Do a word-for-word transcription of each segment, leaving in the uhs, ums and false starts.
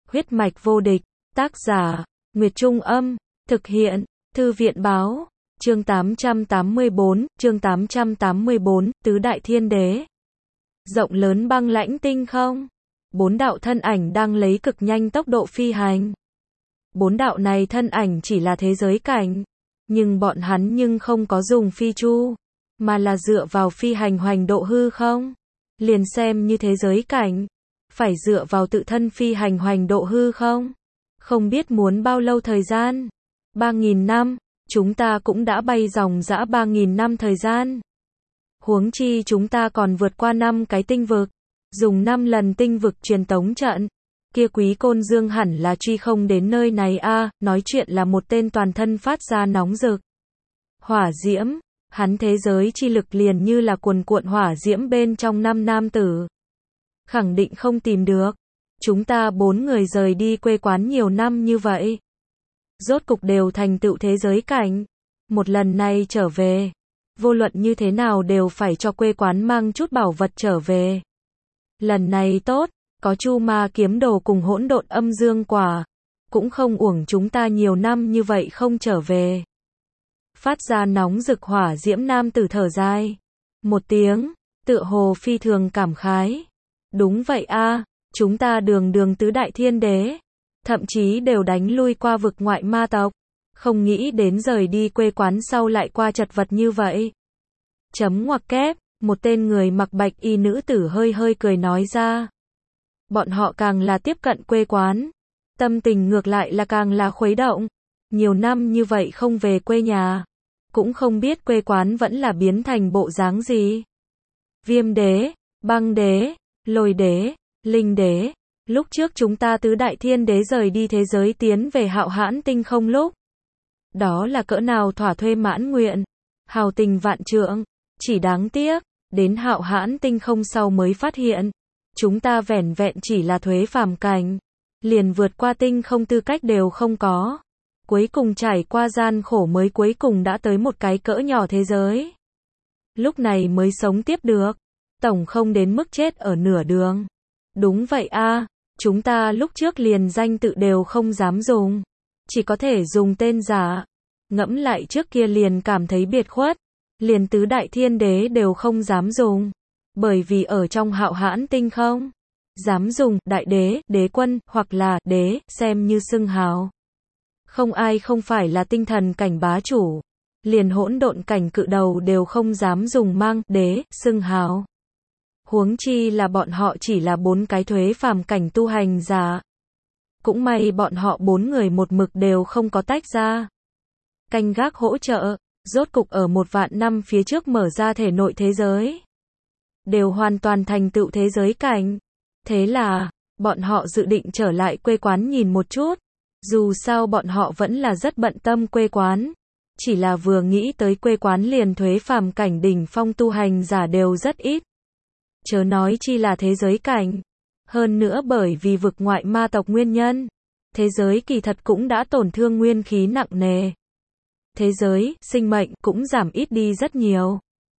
Huyết mạch vô địch, tác giả, Nguyệt Trung Âm, thực hiện, Thư viện Báo, chương tám trăm tám mươi bốn, chương tám trăm tám mươi bốn, Tứ Đại Thiên Đế. Rộng lớn băng lãnh tinh không, bốn đạo thân ảnh đang lấy cực nhanh tốc độ phi hành. Bốn đạo này thân ảnh chỉ là thế giới cảnh, nhưng bọn hắn nhưng không có dùng phi chu, mà là dựa vào phi hành hoành độ hư không. Liền xem như thế giới cảnh, phải dựa vào tự thân phi hành hoành độ hư không. Không biết muốn bao lâu thời gian. Ba nghìn năm, chúng ta cũng đã bay dòng dã ba nghìn năm thời gian. Huống chi chúng ta còn vượt qua năm cái tinh vực, dùng năm lần tinh vực truyền tống trận. Kia Quý Côn Dương hẳn là truy không đến nơi này a, à, nói chuyện là một tên toàn thân phát ra nóng rực hỏa diễm, hắn thế giới chi lực liền như là cuồn cuộn hỏa diễm bên trong năm nam tử. Khẳng định không tìm được. Chúng ta bốn người rời đi quê quán nhiều năm như vậy, rốt cục đều thành tựu thế giới cảnh. Một lần này trở về, vô luận như thế nào đều phải cho quê quán mang chút bảo vật trở về. Lần này tốt, có Chu Ma kiếm đồ cùng hỗn độn âm dương quả, cũng không uổng chúng ta nhiều năm như vậy không trở về. Phát ra nóng rực hỏa diễm nam tử thở dài một tiếng, tựa hồ phi thường cảm khái. Đúng vậy a, à, chúng ta đường đường tứ đại thiên đế, thậm chí đều đánh lui qua vực ngoại ma tộc, không nghĩ đến rời đi quê quán sau lại qua chật vật như vậy. Chấm ngoặc kép, một tên người mặc bạch y nữ tử hơi hơi cười nói ra. Bọn họ càng là tiếp cận quê quán, tâm tình ngược lại là càng là khuấy động. Nhiều năm như vậy không về quê nhà, cũng không biết quê quán vẫn là biến thành bộ dáng gì. Viêm đế, băng đế, lôi đế, linh đế, lúc trước chúng ta tứ đại thiên đế rời đi thế giới tiến về Hạo Hãn tinh không lúc, đó là cỡ nào thỏa thuê mãn nguyện, hào tình vạn trượng. Chỉ đáng tiếc, đến Hạo Hãn tinh không sau mới phát hiện, chúng ta vẻn vẹn chỉ là thuế phàm cảnh, liền vượt qua tinh không tư cách đều không có. Cuối cùng trải qua gian khổ mới cuối cùng đã tới một cái cỡ nhỏ thế giới. Lúc này mới sống tiếp được, tổng không đến mức chết ở nửa đường. Đúng vậy a, à, chúng ta lúc trước liền danh tự đều không dám dùng, chỉ có thể dùng tên giả. Ngẫm lại trước kia liền cảm thấy biệt khuất, liền tứ đại thiên đế đều không dám dùng, bởi vì ở trong Hạo Hãn tinh không dám dùng đại đế, đế quân hoặc là đế xem như xưng hào. Không ai không phải là tinh thần cảnh bá chủ, liền hỗn độn cảnh cự đầu đều không dám dùng mang đế xưng hào. Huống chi là bọn họ chỉ là bốn cái thuế phàm cảnh tu hành giả. Cũng may bọn họ bốn người một mực đều không có tách ra. Canh gác hỗ trợ, rốt cục ở một vạn năm phía trước mở ra thể nội thế giới. Đều hoàn toàn thành tựu thế giới cảnh. Thế là, bọn họ dự định trở lại quê quán nhìn một chút. Dù sao bọn họ vẫn là rất bận tâm quê quán. Chỉ là vừa nghĩ tới quê quán liền thuế phàm cảnh đỉnh phong tu hành giả đều rất ít. Chớ nói chi là thế giới cảnh. Hơn nữa bởi vì vực ngoại ma tộc nguyên nhân, thế giới kỳ thật cũng đã tổn thương nguyên khí nặng nề. Thế giới, sinh mệnh cũng giảm ít đi rất nhiều.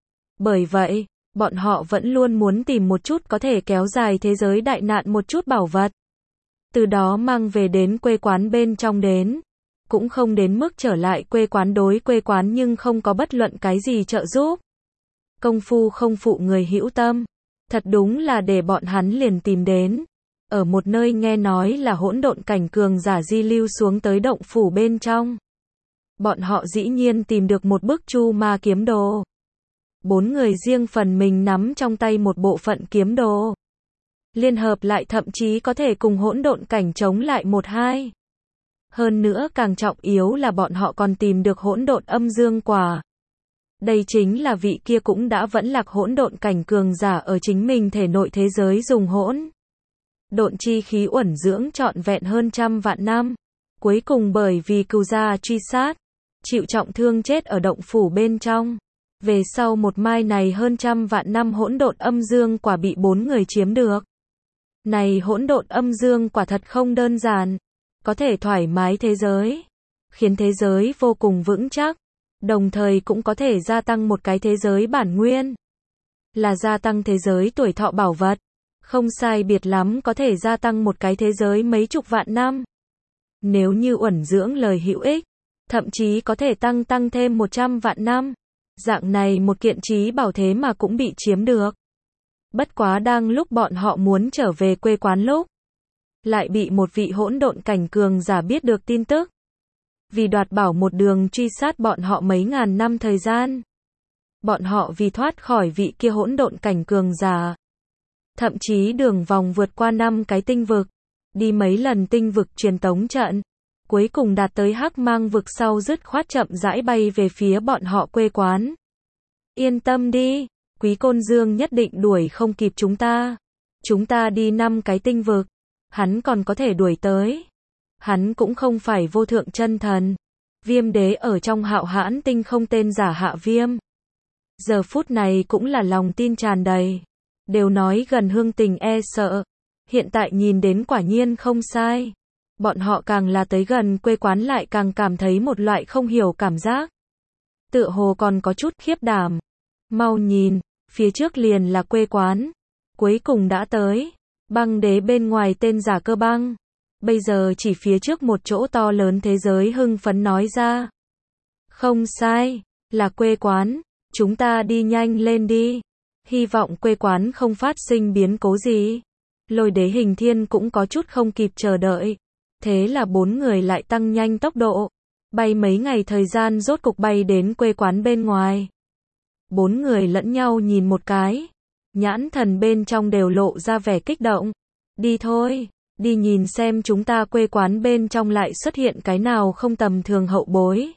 Bởi vậy, bọn họ vẫn luôn muốn tìm một chút có thể kéo dài thế giới đại nạn một chút bảo vật. Từ đó mang về đến quê quán bên trong đến. Cũng không đến mức trở lại quê quán đối quê quán nhưng không có bất luận cái gì trợ giúp. Công phu không phụ người hữu tâm. Thật đúng là để bọn hắn liền tìm đến. Ở một nơi nghe nói là hỗn độn cảnh cường giả di lưu xuống tới động phủ bên trong. Bọn họ dĩ nhiên tìm được một bức Chu Ma kiếm đồ. Bốn người riêng phần mình nắm trong tay một bộ phận kiếm đồ. Liên hợp lại thậm chí có thể cùng hỗn độn cảnh chống lại một hai. Hơn nữa càng trọng yếu là bọn họ còn tìm được hỗn độn âm dương quả. Đây chính là vị kia cũng đã vẫn lạc hỗn độn cảnh cường giả ở chính mình thể nội thế giới dùng hỗn độn chi khí uẩn dưỡng trọn vẹn hơn trăm vạn năm. Cuối cùng bởi vì cừu gia truy sát, chịu trọng thương chết ở động phủ bên trong. Về sau một mai này hơn trăm vạn năm hỗn độn âm dương quả bị bốn người chiếm được. Này hỗn độn âm dương quả thật không đơn giản, có thể thoải mái thế giới, khiến thế giới vô cùng vững chắc, đồng thời cũng có thể gia tăng một cái thế giới bản nguyên, là gia tăng thế giới tuổi thọ bảo vật. Không sai biệt lắm có thể gia tăng một cái thế giới mấy chục vạn năm. Nếu như uẩn dưỡng lời hữu ích, thậm chí có thể tăng tăng thêm một trăm vạn năm. Dạng này một kiện trí bảo thế mà cũng bị chiếm được. Bất quá đang lúc bọn họ muốn trở về quê quán lúc, lại bị một vị hỗn độn cảnh cường giả biết được tin tức. Vì đoạt bảo một đường truy sát bọn họ mấy ngàn năm thời gian. Bọn họ vì thoát khỏi vị kia hỗn độn cảnh cường giả. Thậm chí đường vòng vượt qua năm cái tinh vực. Đi mấy lần tinh vực truyền tống trận. Cuối cùng đạt tới Hắc Mang vực sau dứt khoát chậm rãi bay về phía bọn họ quê quán. Yên tâm đi, Quý Côn Dương nhất định đuổi không kịp chúng ta. Chúng ta đi năm cái tinh vực, hắn còn có thể đuổi tới. Hắn cũng không phải vô thượng chân thần. Viêm đế ở trong Hạo Hãn tinh không tên giả Hạ Viêm. Giờ phút này cũng là lòng tin tràn đầy. Đều nói gần hương tình e sợ. Hiện tại nhìn đến quả nhiên không sai. Bọn họ càng là tới gần quê quán lại càng cảm thấy một loại không hiểu cảm giác. Tựa hồ còn có chút khiếp đảm. Mau nhìn, phía trước liền là quê quán. Cuối cùng đã tới. Băng đế bên ngoài tên giả Cơ Băng. Bây giờ chỉ phía trước một chỗ to lớn thế giới hưng phấn nói ra. Không sai, là quê quán. Chúng ta đi nhanh lên đi. Hy vọng quê quán không phát sinh biến cố gì. Lôi đế Hình Thiên cũng có chút không kịp chờ đợi. Thế là bốn người lại tăng nhanh tốc độ. Bay mấy ngày thời gian rốt cục bay đến quê quán bên ngoài. Bốn người lẫn nhau nhìn một cái. Nhãn thần bên trong đều lộ ra vẻ kích động. Đi thôi, đi nhìn xem chúng ta quê quán bên trong lại xuất hiện cái nào không tầm thường hậu bối.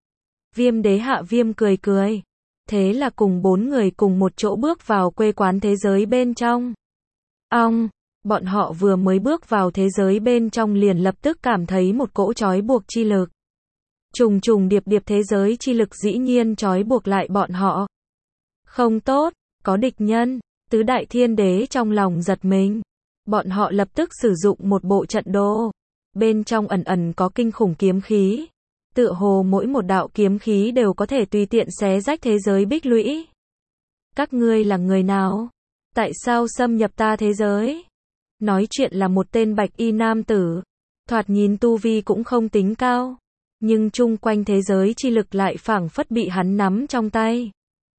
Viêm đế Hạ Viêm cười cười. Thế là cùng bốn người cùng một chỗ bước vào quê quán thế giới bên trong. Ong, bọn họ vừa mới bước vào thế giới bên trong liền lập tức cảm thấy một cỗ trói buộc chi lực. Trùng trùng điệp điệp thế giới chi lực dĩ nhiên trói buộc lại bọn họ. Không tốt, có địch nhân, tứ đại thiên đế trong lòng giật mình. Bọn họ lập tức sử dụng một bộ trận đồ. Bên trong ẩn ẩn có kinh khủng kiếm khí. Tựa hồ mỗi một đạo kiếm khí đều có thể tùy tiện xé rách thế giới bích lũy. Các ngươi là người nào? Tại sao xâm nhập ta thế giới? Nói chuyện là một tên bạch y nam tử. Thoạt nhìn tu vi cũng không tính cao. Nhưng chung quanh thế giới chi lực lại phảng phất bị hắn nắm trong tay.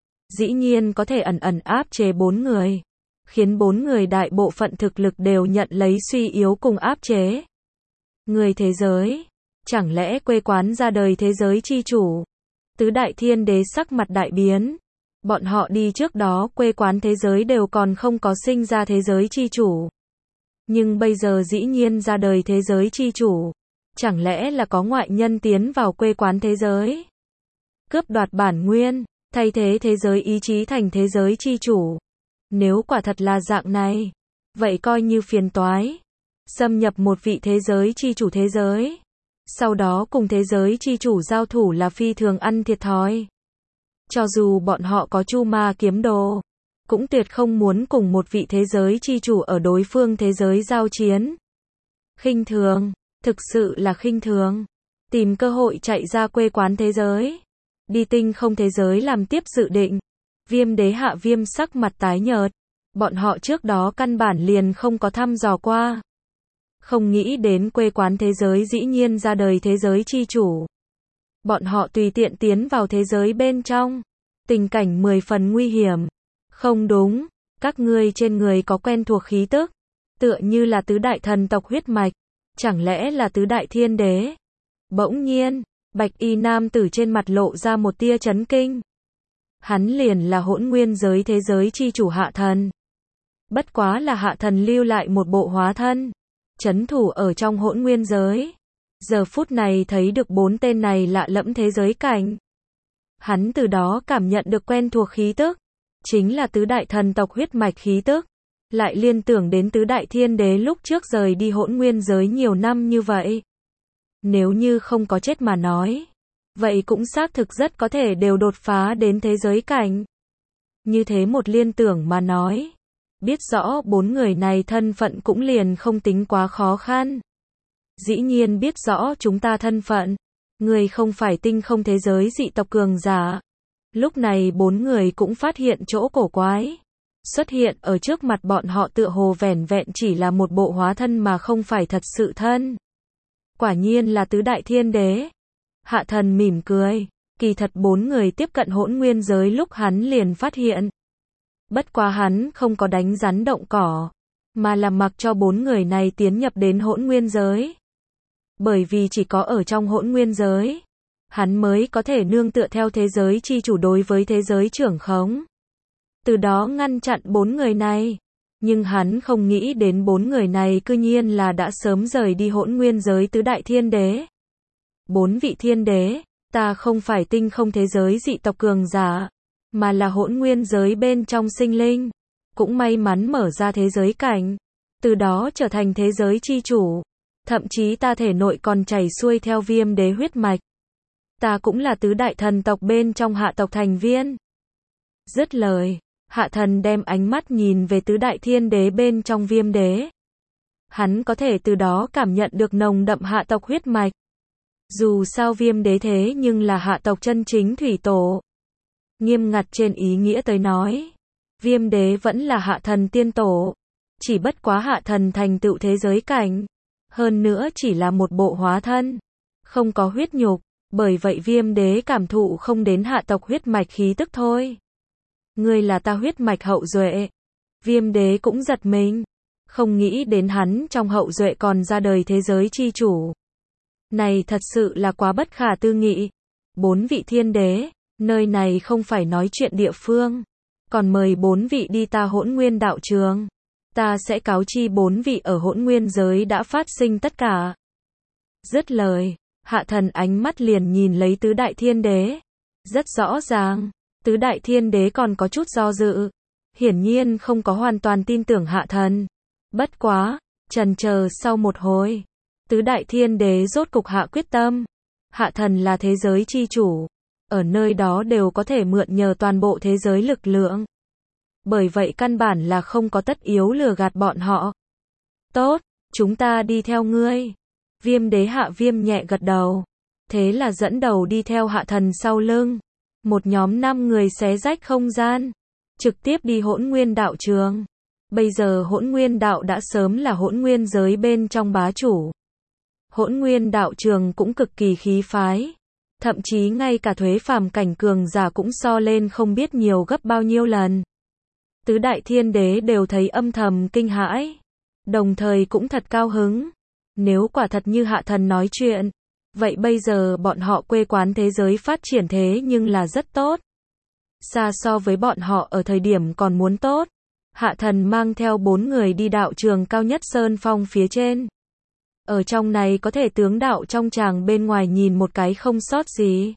Dĩ nhiên có thể ẩn ẩn áp chế bốn người. Khiến bốn người đại bộ phận thực lực đều nhận lấy suy yếu cùng áp chế. Người thế giới. Chẳng lẽ quê quán ra đời thế giới chi chủ? Tứ đại thiên đế sắc mặt đại biến. Bọn họ đi trước đó quê quán thế giới đều còn không có sinh ra thế giới chi chủ. Nhưng bây giờ dĩ nhiên ra đời thế giới chi chủ. Chẳng lẽ là có ngoại nhân tiến vào quê quán thế giới? Cướp đoạt bản nguyên, thay thế thế giới ý chí thành thế giới chi chủ. Nếu quả thật là dạng này, vậy coi như phiền toái. Xâm nhập một vị thế giới chi chủ thế giới. Sau đó cùng thế giới chi chủ giao thủ là phi thường ăn thiệt thòi. Cho dù bọn họ có chu ma kiếm đồ, cũng tuyệt không muốn cùng một vị thế giới chi chủ ở đối phương thế giới giao chiến. Khinh thường, thực sự là khinh thường. Tìm cơ hội chạy ra quê quán thế giới. Đi tinh không thế giới làm tiếp dự định. Viêm đế Hạ Viêm sắc mặt tái nhợt. Bọn họ trước đó căn bản liền không có thăm dò qua. Không nghĩ đến quê quán thế giới dĩ nhiên ra đời thế giới chi chủ. Bọn họ tùy tiện tiến vào thế giới bên trong. Tình cảnh mười phần nguy hiểm. Không đúng, các ngươi trên người có quen thuộc khí tức. Tựa như là tứ đại thần tộc huyết mạch. Chẳng lẽ là tứ đại thiên đế? Bỗng nhiên, bạch y nam tử trên mặt lộ ra một tia chấn kinh. Hắn liền là hỗn nguyên giới thế giới chi chủ Hạ Thần. Bất quá là Hạ Thần lưu lại một bộ hóa thân. Chấn thủ ở trong hỗn nguyên giới. Giờ phút này thấy được bốn tên này lạ lẫm thế giới cảnh. Hắn từ đó cảm nhận được quen thuộc khí tức. Chính là tứ đại thần tộc huyết mạch khí tức. Lại liên tưởng đến tứ đại thiên đế lúc trước rời đi hỗn nguyên giới nhiều năm như vậy. Nếu như không có chết mà nói. Vậy cũng xác thực rất có thể đều đột phá đến thế giới cảnh. Như thế một liên tưởng mà nói. Biết rõ bốn người này thân phận cũng liền không tính quá khó khăn. Dĩ nhiên biết rõ chúng ta thân phận. Người không phải tinh không thế giới dị tộc cường giả. Lúc này bốn người cũng phát hiện chỗ cổ quái. xuất hiện ở trước mặt bọn họ tựa hồ vẻn vẹn chỉ là một bộ hóa thân mà không phải thật sự thân. Quả nhiên là tứ đại thiên đế. Hạ thần mỉm cười, kỳ thật bốn người tiếp cận hỗn nguyên giới lúc hắn liền phát hiện. Bất quá hắn không có đánh rắn động cỏ, mà là mặc cho bốn người này tiến nhập đến hỗn nguyên giới. Bởi vì chỉ có ở trong hỗn nguyên giới, hắn mới có thể nương tựa theo thế giới chi chủ đối với thế giới trưởng khống. Từ đó ngăn chặn bốn người này. Nhưng hắn không nghĩ đến bốn người này cư nhiên là đã sớm rời đi hỗn nguyên giới tứ đại thiên đế. Bốn vị thiên đế, ta không phải tinh không thế giới dị tộc cường giả, mà là hỗn nguyên giới bên trong sinh linh. Cũng may mắn mở ra thế giới cảnh, từ đó trở thành thế giới chi chủ. Thậm chí ta thể nội còn chảy xuôi theo viêm đế huyết mạch. Ta cũng là tứ đại thần tộc bên trong hạ tộc thành viên. Dứt lời, hạ thần đem ánh mắt nhìn về tứ đại thiên đế bên trong viêm đế. Hắn có thể từ đó cảm nhận được nồng đậm hạ tộc huyết mạch. Dù sao viêm đế thế nhưng là hạ tộc chân chính thủy tổ. Nghiêm ngặt trên ý nghĩa tới nói, viêm đế vẫn là hạ thần tiên tổ. Chỉ bất quá hạ thần thành tựu thế giới cảnh. Hơn nữa chỉ là một bộ hóa thân, không có huyết nhục, bởi vậy viêm đế cảm thụ không đến hạ tộc huyết mạch khí tức thôi. Ngươi là ta huyết mạch hậu duệ. Viêm đế cũng giật mình, không nghĩ đến hắn trong hậu duệ còn ra đời thế giới chi chủ. Này thật sự là quá bất khả tư nghị. Bốn vị thiên đế, nơi này không phải nói chuyện địa phương, còn mời bốn vị đi ta hỗn nguyên đạo trường. Ta sẽ cáo chi bốn vị ở hỗn nguyên giới đã phát sinh tất cả. Dứt lời, hạ thần ánh mắt liền nhìn lấy tứ đại thiên đế. Rất rõ ràng, tứ đại thiên đế còn có chút do dự. Hiển nhiên không có hoàn toàn tin tưởng hạ thần. Bất quá, chần chờ sau một hồi, tứ đại thiên đế rốt cục hạ quyết tâm. Hạ thần là thế giới chi chủ. Ở nơi đó đều có thể mượn nhờ toàn bộ thế giới lực lượng. Bởi vậy căn bản là không có tất yếu lừa gạt bọn họ. Tốt, chúng ta đi theo ngươi. Viêm đế hạ viêm nhẹ gật đầu. Thế là dẫn đầu đi theo hạ thần sau lưng. Một nhóm năm người xé rách không gian. Trực tiếp đi hỗn nguyên đạo trường. Bây giờ hỗn nguyên đạo đã sớm là hỗn nguyên giới bên trong bá chủ. Hỗn nguyên đạo trường cũng cực kỳ khí phái. Thậm chí ngay cả thuế phàm cảnh cường giả cũng so lên không biết nhiều gấp bao nhiêu lần. Tứ đại thiên đế đều thấy âm thầm kinh hãi, đồng thời cũng thật cao hứng. Nếu quả thật như hạ thần nói chuyện, vậy bây giờ bọn họ quê quán thế giới phát triển thế nhưng là rất tốt. Xa so với bọn họ ở thời điểm còn muốn tốt. Hạ thần mang theo bốn người đi đạo trường cao nhất sơn phong phía trên. Ở trong này có thể tướng đạo trong tràng bên ngoài nhìn một cái không sót gì.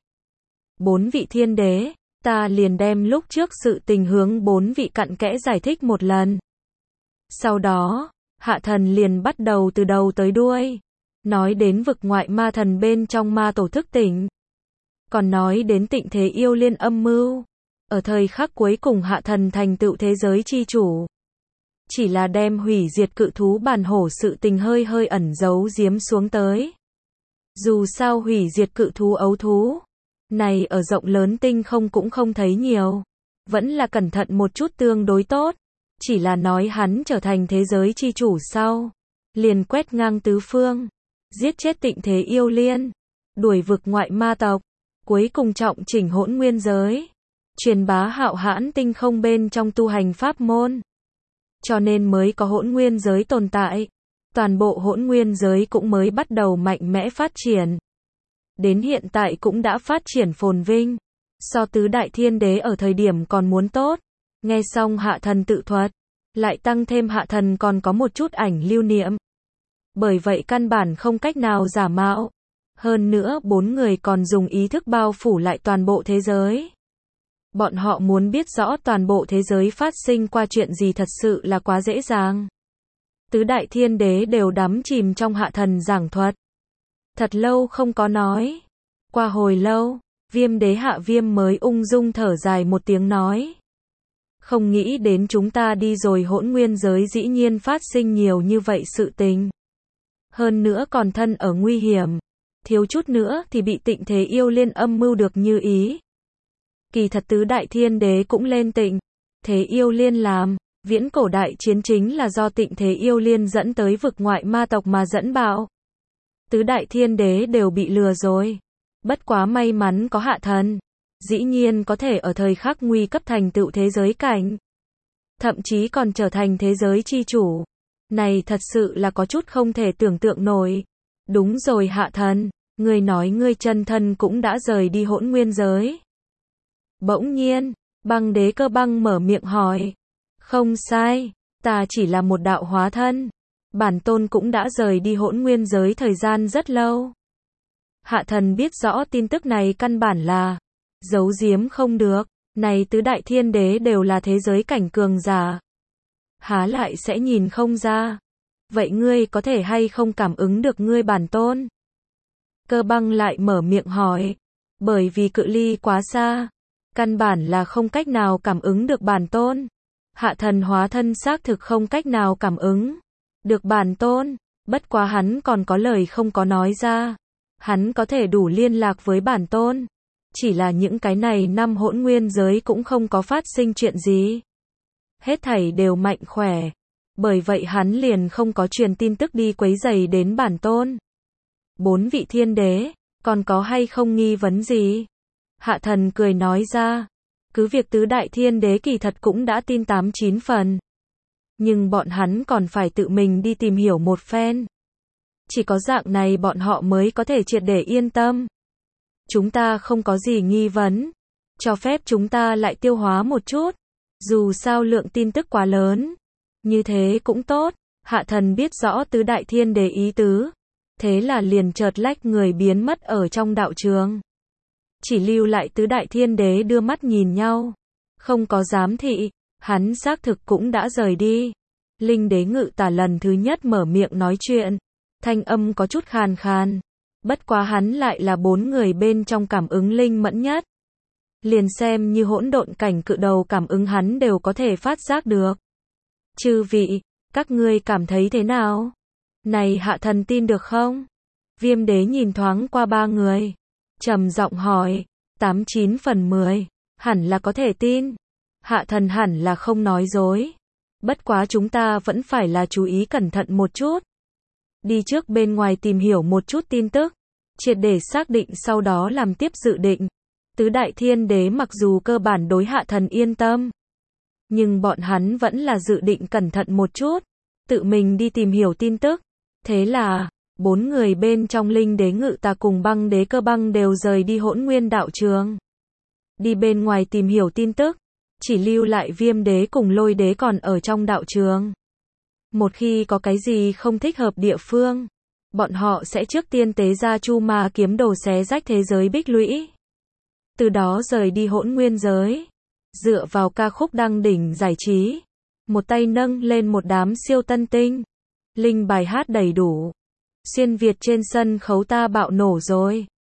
Bốn vị thiên đế, ta liền đem lúc trước sự tình hướng bốn vị cặn kẽ giải thích một lần. Sau đó, hạ thần liền bắt đầu từ đầu tới đuôi. Nói đến vực ngoại ma thần bên trong ma tổ thức tỉnh. Còn nói đến tịnh thế yêu liên âm mưu. Ở thời khắc cuối cùng hạ thần thành tựu thế giới chi chủ. Chỉ là đem hủy diệt cự thú bản hổ sự tình hơi hơi ẩn giấu giếm xuống tới. Dù sao hủy diệt cự thú ấu thú này ở rộng lớn tinh không cũng không thấy nhiều. Vẫn là cẩn thận một chút tương đối tốt. Chỉ là nói hắn trở thành thế giới chi chủ sau. Liền quét ngang tứ phương. Giết chết tịnh thế yêu liên. Đuổi vực ngoại ma tộc. Cuối cùng trọng chỉnh hỗn nguyên giới. Truyền bá hạo hãn tinh không bên trong tu hành pháp môn. Cho nên mới có hỗn nguyên giới tồn tại. Toàn bộ hỗn nguyên giới cũng mới bắt đầu mạnh mẽ phát triển. Đến hiện tại cũng đã phát triển phồn vinh. So tứ đại thiên đế ở thời điểm còn muốn tốt. Nghe xong hạ thần tự thuật. Lại tăng thêm hạ thần còn có một chút ảnh lưu niệm. Bởi vậy căn bản không cách nào giả mạo. Hơn nữa bốn người còn dùng ý thức bao phủ lại toàn bộ thế giới. Bọn họ muốn biết rõ toàn bộ thế giới phát sinh qua chuyện gì thật sự là quá dễ dàng. Tứ đại thiên đế đều đắm chìm trong hạ thần giảng thuật. Thật lâu không có nói. Qua hồi lâu, viêm đế hạ viêm mới ung dung thở dài một tiếng nói. Không nghĩ đến chúng ta đi rồi hỗn nguyên giới dĩ nhiên phát sinh nhiều như vậy sự tình. Hơn nữa còn thân ở nguy hiểm. Thiếu chút nữa thì bị tịnh thế yêu liên âm mưu được như ý. Kỳ thật tứ đại thiên đế cũng lên tịnh Thế Yêu Liên làm. Viễn cổ đại chiến chính là do Tịnh Thế Yêu Liên dẫn tới vực ngoại ma tộc mà dẫn bạo. Tứ đại thiên đế đều bị lừa rồi. Bất quá may mắn có Hạ Thần. Dĩ nhiên có thể ở thời khắc nguy cấp thành tựu thế giới cảnh. Thậm chí còn trở thành thế giới chi chủ. Này thật sự là có chút không thể tưởng tượng nổi. Đúng rồi Hạ Thần, ngươi nói ngươi chân thân cũng đã rời đi hỗn nguyên giới. Bỗng nhiên, Băng Đế Cơ Băng mở miệng hỏi. Không sai, ta chỉ là một đạo hóa thân. Bản tôn cũng đã rời đi hỗn nguyên giới thời gian rất lâu. Hạ Thần biết rõ tin tức này căn bản là giấu giếm không được. Này tứ đại thiên đế đều là thế giới cảnh cường giả. Há lại sẽ nhìn không ra. Vậy ngươi có thể hay không cảm ứng được ngươi bản tôn? Cơ Băng lại mở miệng hỏi. Bởi vì cự ly quá xa, căn bản là không cách nào cảm ứng được bản tôn. Hạ Thần hóa thân xác thực không cách nào cảm ứng được bản tôn, bất quá hắn còn có lời không có nói ra. Hắn có thể đủ liên lạc với bản tôn. Chỉ là những cái này năm hỗn nguyên giới cũng không có phát sinh chuyện gì. Hết thảy đều mạnh khỏe. Bởi vậy hắn liền không có truyền tin tức đi quấy rầy đến bản tôn. Bốn vị thiên đế, còn có hay không nghi vấn gì? Hạ Thần cười nói ra. Cứ việc tứ đại thiên đế kỳ thật cũng đã tin tám chín phần. Nhưng bọn hắn còn phải tự mình đi tìm hiểu một phen. Chỉ có dạng này bọn họ mới có thể triệt để yên tâm. Chúng ta không có gì nghi vấn. Cho phép chúng ta lại tiêu hóa một chút. Dù sao lượng tin tức quá lớn. Như thế cũng tốt. Hạ Thần biết rõ tứ đại thiên đế ý tứ. Thế là liền chợt lách người biến mất ở trong đạo trường. Chỉ lưu lại tứ đại thiên đế đưa mắt nhìn nhau. Không có giám thị. Hắn xác thực cũng đã rời đi. Linh đế Ngự Tà lần thứ nhất mở miệng nói chuyện. Thanh âm có chút khàn khàn. Bất quá hắn lại là bốn người bên trong cảm ứng linh mẫn nhất. Liền xem như hỗn độn cảnh cự đầu cảm ứng hắn đều có thể phát giác được. Chư vị, các ngươi cảm thấy thế nào? Này Hạ Thần tin được không? Viêm đế nhìn thoáng qua ba người. Trầm giọng hỏi. Tám chín phần mười. Hẳn là có thể tin. Hạ Thần hẳn là không nói dối. Bất quá chúng ta vẫn phải là chú ý cẩn thận một chút. Đi trước bên ngoài tìm hiểu một chút tin tức. Triệt để xác định sau đó làm tiếp dự định. Tứ đại thiên đế mặc dù cơ bản đối Hạ Thần yên tâm. Nhưng bọn hắn vẫn là dự định cẩn thận một chút. Tự mình đi tìm hiểu tin tức. Thế là, bốn người bên trong Linh đế Ngự Tà cùng Băng đế Cơ Băng đều rời đi hỗn nguyên đạo trường. Đi bên ngoài tìm hiểu tin tức. Chỉ lưu lại Viêm đế cùng Lôi đế còn ở trong đạo trường. Một khi có cái gì không thích hợp địa phương, bọn họ sẽ trước tiên tế ra Chu Ma kiếm đồ xé rách thế giới bích lũy. Từ đó rời đi hỗn nguyên giới. Dựa vào ca khúc đăng đỉnh giải trí. Một tay nâng lên một đám siêu tân tinh. Linh bài hát đầy đủ. Xuyên Việt trên sân khấu ta bạo nổ rồi.